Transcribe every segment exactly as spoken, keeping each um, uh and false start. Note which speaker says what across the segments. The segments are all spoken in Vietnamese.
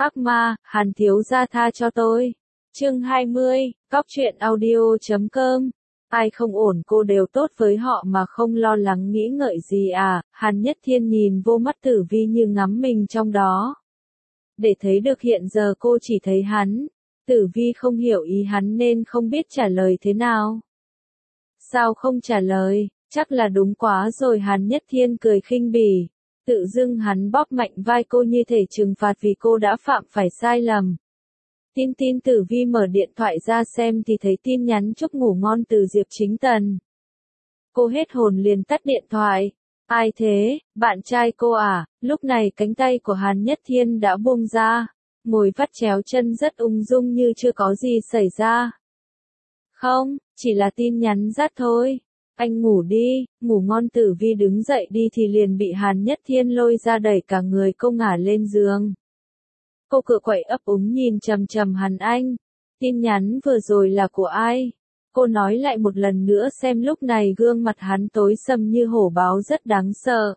Speaker 1: Ác ma, Hàn thiếu gia tha cho tôi. Chương hai mươi, Cóc truyện audio chấm com. Ai không ổn cô đều tốt với họ mà không lo lắng nghĩ ngợi gì à, Hàn Nhất Thiên nhìn vô mắt Tử Vi như ngắm mình trong đó. Để thấy được hiện giờ cô chỉ thấy hắn. Tử Vi không hiểu ý hắn nên không biết trả lời thế nào. Sao không trả lời, chắc là đúng quá rồi. Hàn Nhất Thiên cười khinh bỉ. Tự dưng hắn bóp mạnh vai cô như thể trừng phạt vì cô đã phạm phải sai lầm. Tin tin Tử Vi mở điện thoại ra xem thì thấy tin nhắn chúc ngủ ngon từ Diệp Chính Tần. Cô hết hồn liền tắt điện thoại. Ai thế, bạn trai cô à? Lúc này cánh tay của Hàn Nhất Thiên đã buông ra. Ngồi vắt chéo chân rất ung dung như chưa có gì xảy ra. Không, chỉ là tin nhắn rát thôi. Anh ngủ đi, ngủ ngon. Tử Vi đứng dậy đi thì liền bị Hàn Nhất Thiên lôi ra đẩy cả người cô ngả lên giường. Cô cựa quậy ấp úng nhìn chằm chằm hắn anh. Tin nhắn vừa rồi là của ai? Cô nói lại một lần nữa xem. Lúc này gương mặt hắn tối sầm như hổ báo rất đáng sợ.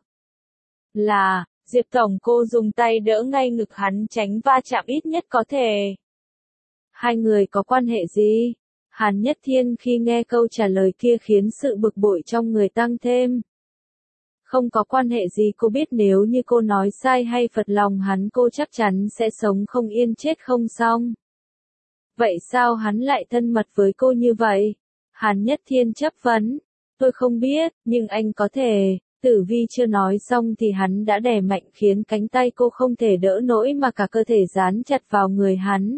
Speaker 1: Là, Diệp Tổng. Cô dùng tay đỡ ngay ngực hắn tránh va chạm ít nhất có thể. Hai người có quan hệ gì? Hàn Nhất Thiên khi nghe câu trả lời kia khiến sự bực bội trong người tăng thêm. Không có quan hệ gì. Cô biết nếu như cô nói sai hay phật lòng hắn cô chắc chắn sẽ sống không yên chết không xong. Vậy sao hắn lại thân mật với cô như vậy? Hàn Nhất Thiên chấp vấn. Tôi không biết, nhưng anh có thể. Tử Vi chưa nói xong thì hắn đã đè mạnh khiến cánh tay cô không thể đỡ nổi mà cả cơ thể dán chặt vào người hắn.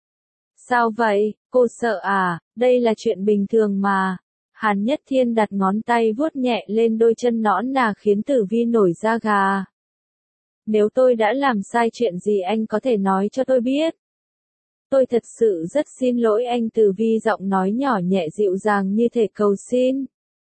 Speaker 1: Sao vậy, cô sợ à? Đây là chuyện bình thường mà. Hàn Nhất Thiên đặt ngón tay vuốt nhẹ lên đôi chân nõn nà khiến Tử Vi nổi da gà. Nếu tôi đã làm sai chuyện gì anh có thể nói cho tôi biết. Tôi thật sự rất xin lỗi anh. Tử Vi giọng nói nhỏ nhẹ dịu dàng như thể cầu xin.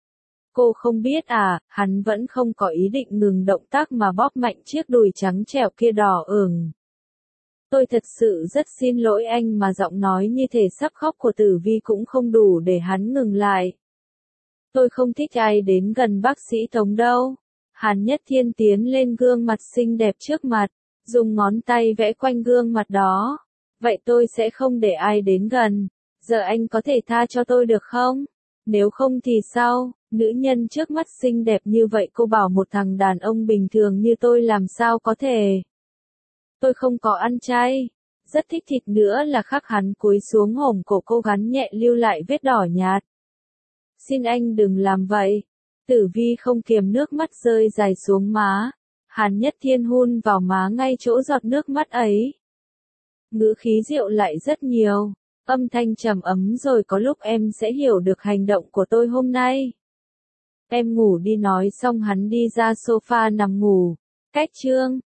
Speaker 1: Cô không biết à, hắn vẫn không có ý định ngừng động tác mà bóp mạnh chiếc đùi trắng trẻo kia đỏ ửng. Tôi thật sự rất xin lỗi anh mà giọng nói như thể sắp khóc của Tử Vi cũng không đủ để hắn ngừng lại. Tôi không thích ai đến gần bác sĩ Tống đâu. Hàn Nhất Thiên tiến lên gương mặt xinh đẹp trước mặt, dùng ngón tay vẽ quanh gương mặt đó. Vậy tôi sẽ không để ai đến gần. Giờ anh có thể tha cho tôi được không? Nếu không thì sao? Nữ nhân trước mắt xinh đẹp như vậy cô bảo một thằng đàn ông bình thường như tôi làm sao có thể? Tôi không có ăn chay. Rất thích thịt nữa là khắc hắn cúi xuống hổm cổ cô gắn nhẹ lưu lại vết đỏ nhạt. Xin anh đừng làm vậy. Tử Vi không kiềm nước mắt rơi dài xuống má. Hàn Nhất Thiên hun vào má ngay chỗ giọt nước mắt ấy. Ngữ khí dịu lại rất nhiều. Âm thanh trầm ấm rồi có lúc em sẽ hiểu được hành động của tôi hôm nay. Em ngủ đi. Nói xong hắn đi ra sofa nằm ngủ. Cách chương.